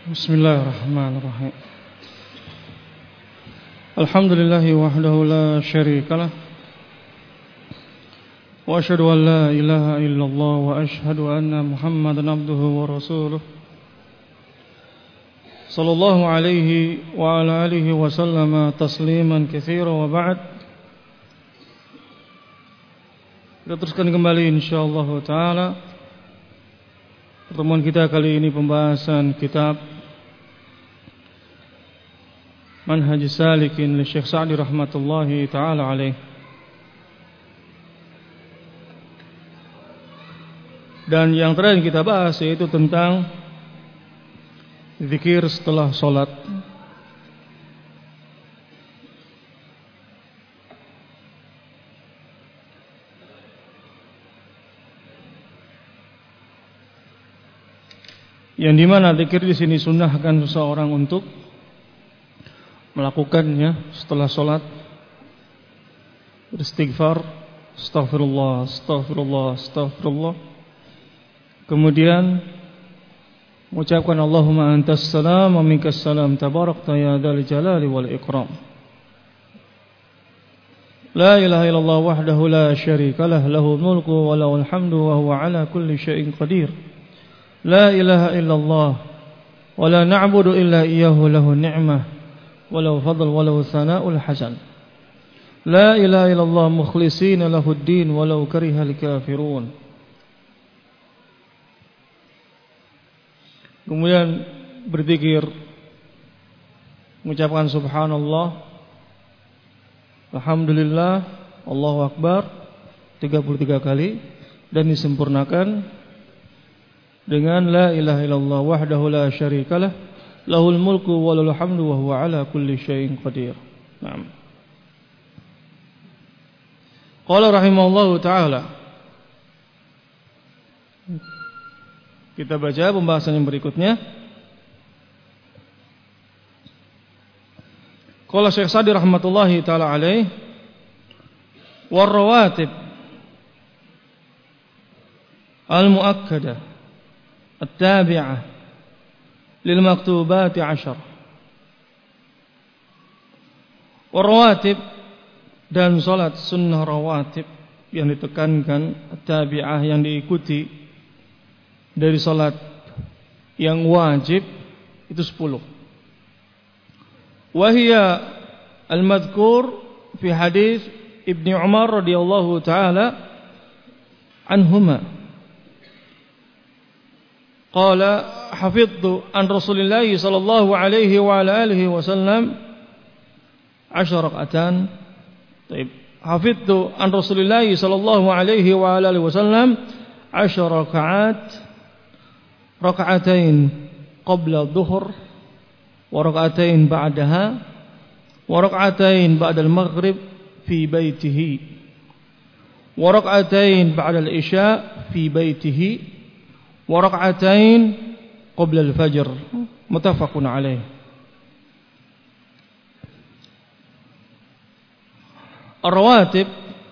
Bismillahirrahmanirrahim. Alhamdulillahi wahdahu la syarikalah. Wa asyhadu an la ilaha illallah wa asyhadu anna Muhammadan abduhu wa rasuluh. Sallallahu alaihi wa ala alihi wa sallama tasliman katsira wa ba'd. Kita teruskan kembali insyaallah taala pertemuan kita kali ini pembahasan kitab Manhajus Salikin li Syekh Sa'di rahmatullahi taala alaih. Dan yang terakhir kita bahas yaitu tentang zikir setelah sholat. Yang dimana zikir di sini sunnahkan seseorang untuk melakukannya setelah sholat, beristighfar, astaghfirullah, astaghfirullah, astaghfirullah. Kemudian mengucapkan Allahumma antas salam wa minkas salam tabarakta ya dzal jalali wal ikram. La ilaha illallah wahdahu la syarikalah lahul mulku wa lahul hamdu wa huwa ala kulli syai'in qadir. La ilaha illallah wa la na'budu illa iyyahu lahu ni'mah wa lahu fadl wa lahu thana'ul hasan. La ilaha illallah mukhlishina lahud din wa law karihal kafirun. Kemudian berzikir, mengucapkan subhanallah, alhamdulillah, Allahu akbar 33 kali dan disempurnakan dengan la ilaha illallah wahdahu la syarikalah lahul mulku wa lahul hamdu wa huwa ala kulli syai'in qadir. Naam. Qala rahimahullahu taala. Kita baca pembahasan yang berikutnya. Qala Syekh Sa'di rahmatullahi taala alaih war rawatib al muakkadah at-tabi'ah lil maktubati 10. War rawatib dan salat sunnah rawatib yang ditekankan, at-tabi'ah yang diikuti dari salat yang wajib itu 10. Wahia al-madhkur fi hadis Ibnu Umar radhiyallahu taala anhuma. Qala hafidtu an Rasulillah sallallahu alaihi wa ala alihi wasallam 10 rak'atan. Baik, hafidtu an Rasulillah sallallahu alaihi wa ala alihi wasallam 10 rak'at. Rak'atain qabla dhuhr wa rak'atain ba'daha wa rak'atain ba'da al-maghrib fi baitihi wa rak'atain ba'da al-isya fi baitihi wa rak'atain qabla al-fajr. Muttafaqun alaih. Ar-rawatib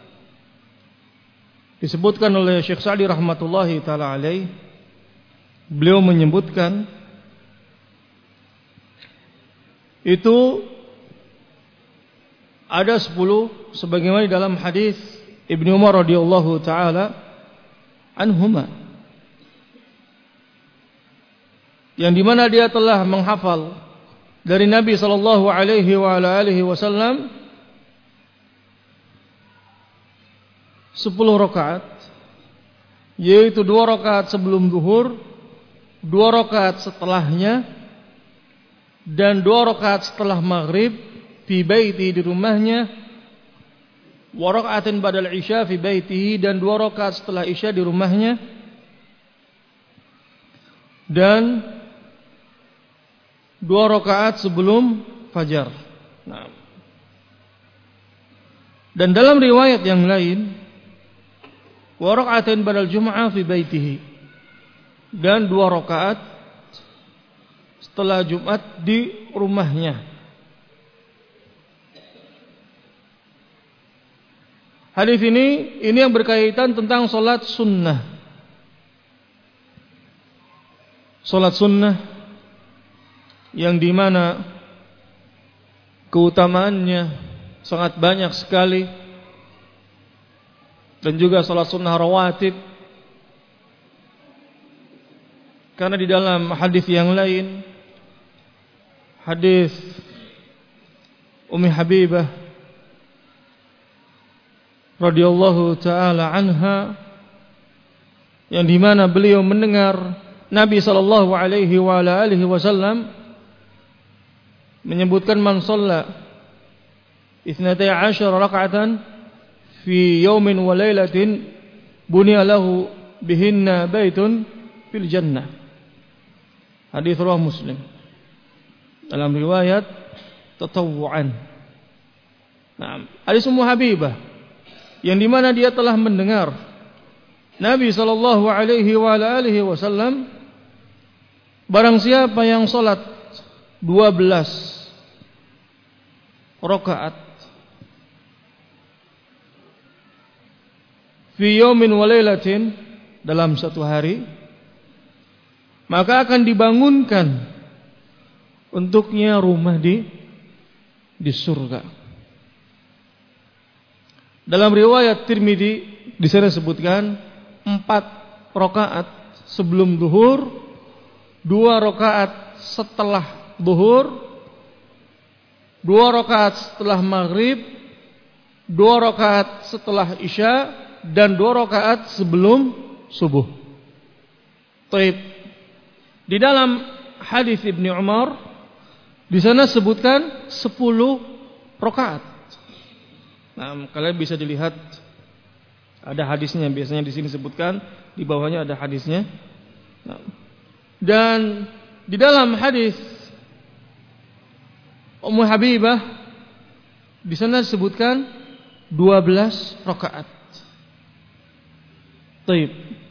disebutkan oleh Syekh Sa'di rahmatullahi taala alaih. Beliau menyebutkan itu ada 10 sebagaimana dalam hadis Ibnu Umar radhiyallahu taala anhuma, yang dimana dia telah menghafal dari Nabi sallallahu alaihi wa alihi wasallam 10 rakaat, yaitu 2 rakaat sebelum zuhur, 2 rakaat setelahnya, dan 2 rakaat setelah maghrib fi baiti di rumahnya, wa raka'atin ba'dal isya fi baitihi, dan 2 rakaat setelah isya di rumahnya, dan 2 rakaat sebelum fajar. Nah. Dan dalam riwayat yang lain, wa raka'atin ba'dal jum'ah fi baitihi, dan 2 rakaat setelah Jumat di rumahnya. Hadis ini yang berkaitan tentang salat sunnah. Salat sunnah yang dimana keutamaannya sangat banyak sekali, dan juga salat sunnah rawatib. Karena di dalam hadis yang lain, hadis Ummi Habibah radhiyallahu taala anha, yang dimana beliau mendengar Nabi sallallahu alaihi wasallam menyebutkan man shalla 12 raka'atan fi yawmin wa lailatin bunya lahu bihinna baitun fil jannah. Hadis riwayat Muslim. Dalam riwayat tatawwu'an. Nah, hadis Ummu Habibah yang dimana dia telah mendengar Nabi sallallahu alaihi wasallam, barang siapa yang salat 12 rakaat fi yaumin wa lailatin, dalam satu hari, maka akan dibangunkan untuknya rumah di surga. Dalam riwayat Tirmidzi di sana disebutkan 4 rakaat sebelum zuhur, 2 rakaat setelah zuhur, 2 rakaat setelah maghrib, 2 rakaat setelah isya, dan 2 rakaat sebelum subuh. Taib. Di dalam hadis Ibnu Umar di sana sebutkan 10 rakaat. Nah, kalian bisa dilihat ada hadisnya, biasanya di sini sebutkan, di bawahnya ada hadisnya. Nah, dan di dalam hadis Ummu Habibah di sana disebutkan 12 rakaat. Taib.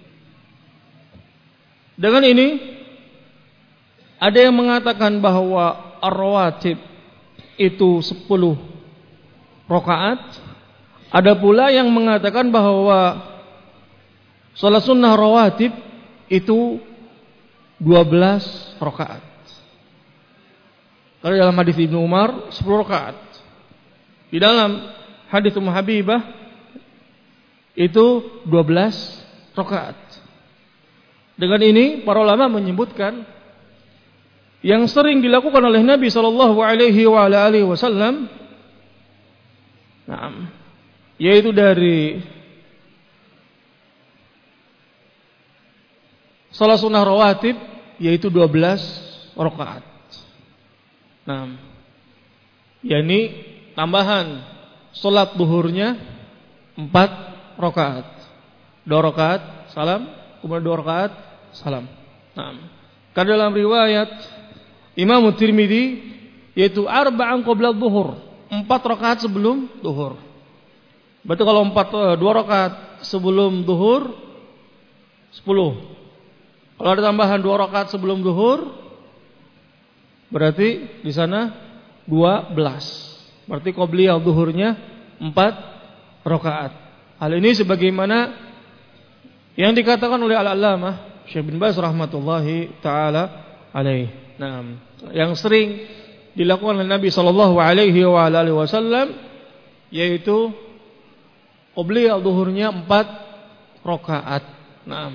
Dengan ini ada yang mengatakan bahwa ar-rawatib itu 10 rakaat. Ada pula yang mengatakan bahwa salat sunnah rawatib itu 12 rakaat. Kalau dalam hadis Ibnu Umar 10 rakaat. Di dalam hadis Ummu Habibah itu 12 rakaat. Dengan ini para ulama menyebutkan yang sering dilakukan oleh Nabi sallallahu alaihi wasallam, yaitu dari salat sunnah rawatib, yaitu 12 rakaat. Nah, yakni tambahan salat zuhurnya 4 rakaat. 2 rakaat salam, kemudian 2 rakaat salam. Nah, karena dalam riwayat Imam Tirmidzi yaitu arba'an qabla dhuhur, 4 rakaat sebelum zuhur. Berarti kalau 2 rakaat sebelum zuhur 10. Kalau ada tambahan 2 rakaat sebelum zuhur, berarti di sana 12. Berarti qabliyah zuhurnya 4 rakaat. Hal ini sebagaimana yang dikatakan oleh Al-Allamah Syekh bin Baz rahmatullahi taala alaihi. Nah, yang sering dilakukan oleh Nabi sallallahu alaihi wasallam yaitu qabliyah zuhurnya 4 rakaat. Nah,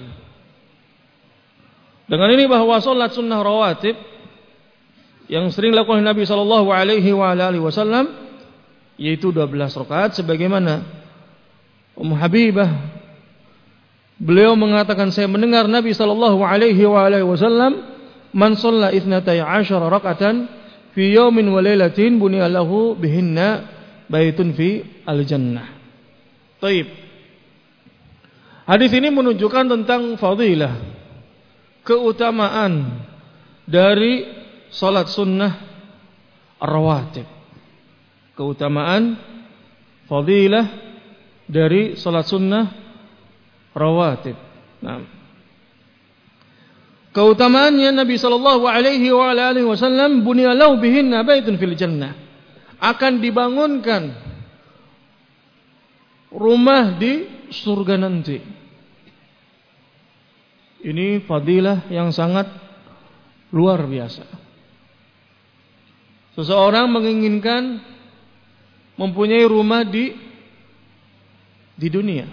dengan ini bahwa salat sunnah rawatib yang sering dilakukan oleh Nabi sallallahu alaihi wasallam yaitu 12 rakaat, sebagaimana Ummu Habibah beliau mengatakan, saya mendengar Nabi sallallahu alaihi wasallam, man shalla 12 raka'atan fi yaumin wa lailatin bunya lahu bihinna baitun fi al-jannah. Taib. Hadis ini menunjukkan tentang fadilah, keutamaan dari salat sunnah rawatib. Keutamaan fadilah dari salat sunnah rawatib. Nah, keutamaannya Nabi sallallahu alaihi wasallam bunya lahu bihinna baitun fil jannah, akan dibangunkan rumah di surga nanti. Ini fadilah yang sangat luar biasa. Seseorang menginginkan mempunyai rumah di dunia.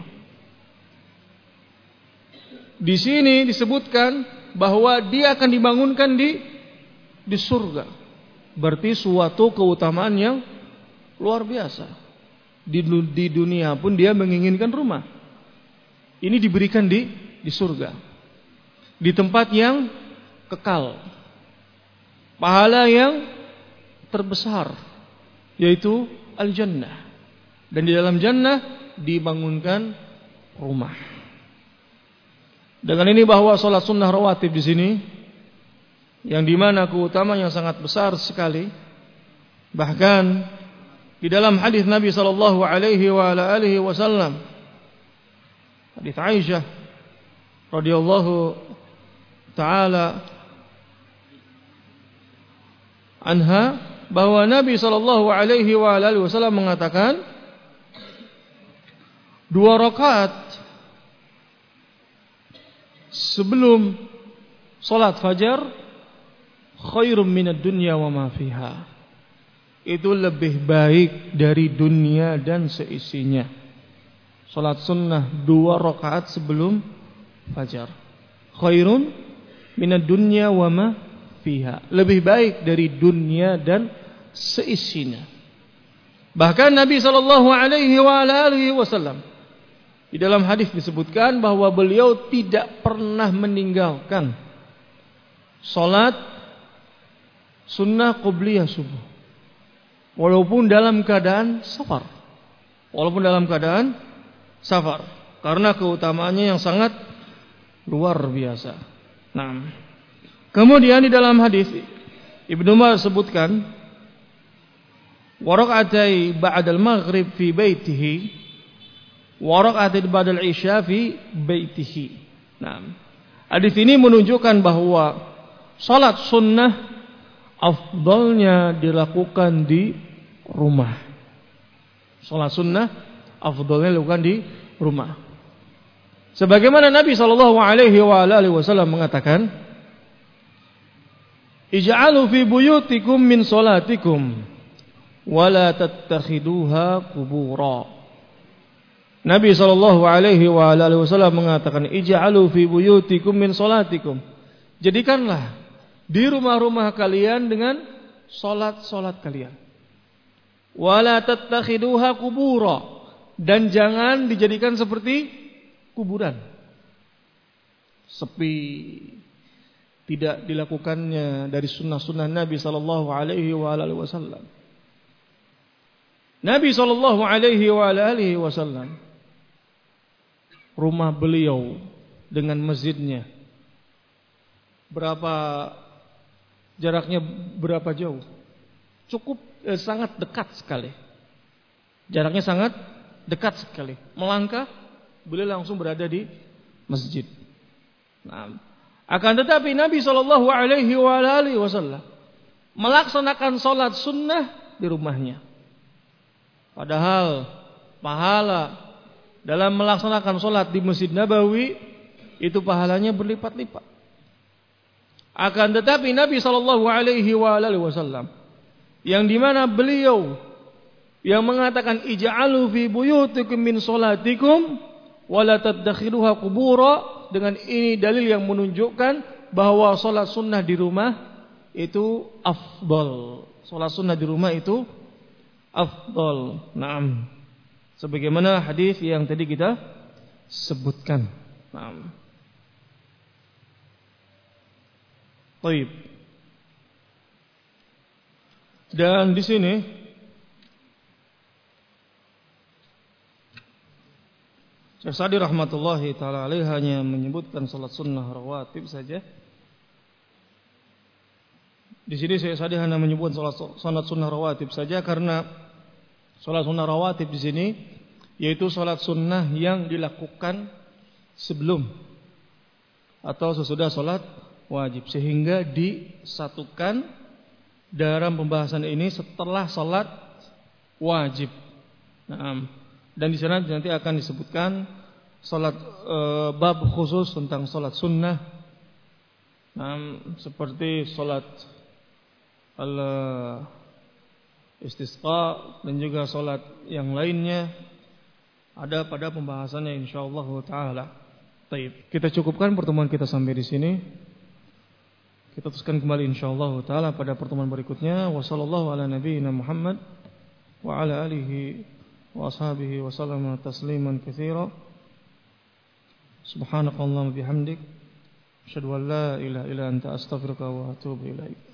Di sini disebutkan bahwa dia akan dibangunkan di surga. Berarti suatu keutamaan yang luar biasa. Di dunia pun dia menginginkan rumah. Ini diberikan di surga. Di tempat yang kekal. Pahala yang terbesar, yaitu al-jannah. Dan di dalam jannah dibangunkan rumah. Dengan ini bahwa salat sunnah rawatib di sini, yang dimana keutamaan yang sangat besar sekali. Bahkan di dalam hadis Nabi sallallahu alaihi wasallam, hadis Aisyah radhiyallahu taala anha, bahwa Nabi sallallahu alaihi wasallam mengatakan 2 rakaat sebelum salat fajar khairum minad dunya wa ma fiha. Itu lebih baik dari dunia dan seisinya. Salat sunnah 2 rakaat sebelum fajar khairun minad dunya wa ma fiha. Lebih baik dari dunia dan seisinya. Bahkan Nabi sallallahu alaihi wasallam di dalam hadis disebutkan bahwa beliau tidak pernah meninggalkan salat sunnah qobliyah subuh, walaupun dalam keadaan safar. Karena keutamaannya yang sangat luar biasa. Nah, kemudian di dalam hadis Ibnu Umar sebutkan wa rak'atai ba'dal maghrib fi baitihi wa rak'atai ba'dal isya fi baitihi. Nah, hadis ini menunjukkan bahwa salat sunnah afdalnya dilakukan di rumah. Salat sunnah afdalnya dilakukan di rumah. Sebagaimana Nabi sallallahu alaihi wasallam mengatakan, ij'alu fi buyutikum min salatikum wa la tattakhiduha qubura. Nabi sallallahu alaihi wasallam mengatakan, ij'alu fi buyutikum min salatikum. Jadikanlah di rumah-rumah kalian dengan salat-salat kalian. Wa la tattakhiduha qubura, dan jangan dijadikan seperti kuburan. Sepi, tidak dilakukannya dari sunnah-sunnah Nabi sallallahu alaihi wasallam. Nabi sallallahu alaihi wasallam, rumah beliau dengan masjidnya jaraknya berapa jauh? Cukup sangat dekat sekali. Jaraknya sangat dekat sekali. Melangkah beliau langsung berada di masjid. Nah, akan tetapi Nabi sallallahu alaihi wasallam melaksanakan salat sunnah di rumahnya. Padahal pahala dalam melaksanakan salat di Masjid Nabawi itu pahalanya berlipat-lipat. Akan tetapi Nabi sallallahu alaihi wasallam yang dimana beliau yang mengatakan ij'alu fi buyutikum min salatikum wa la tadakhiluha qubura, dengan ini dalil yang menunjukkan bahwa salat sunnah di rumah itu afdal. Salat sunnah di rumah itu afdal. Naam. Sebagaimana hadis yang tadi kita sebutkan. Naam. Baik. Dan di sini Syekh Sa'di rahmatullahi taala alaih hanya menyebutkan salat sunnah rawatib saja. Di sini Syekh Sa'di hanya menyebutkan salat sunnah rawatib saja, karena salat sunnah rawatib di sini yaitu salat sunnah yang dilakukan sebelum atau sesudah salat wajib, sehingga disatukan dalam pembahasan ini setelah salat wajib. Nah, dan di sana nanti akan disebutkan salat bab khusus tentang salat sunnah. Nah, seperti salat istisqa dan juga salat yang lainnya ada pada pembahasannya insyaallah taala. Baik, kita cukupkan pertemuan kita sampai di sini. Kita teruskan kembali insyaallah taala pada pertemuan berikutnya. Wassallallahu ala nabiyyina Muhammad wa ala alihi wa ashabihi wa sallama tasliman katsira. Subhanakallahumma bihamdik asyhadu an la ilaha illa anta astaghfiruka wa atubu ilaik.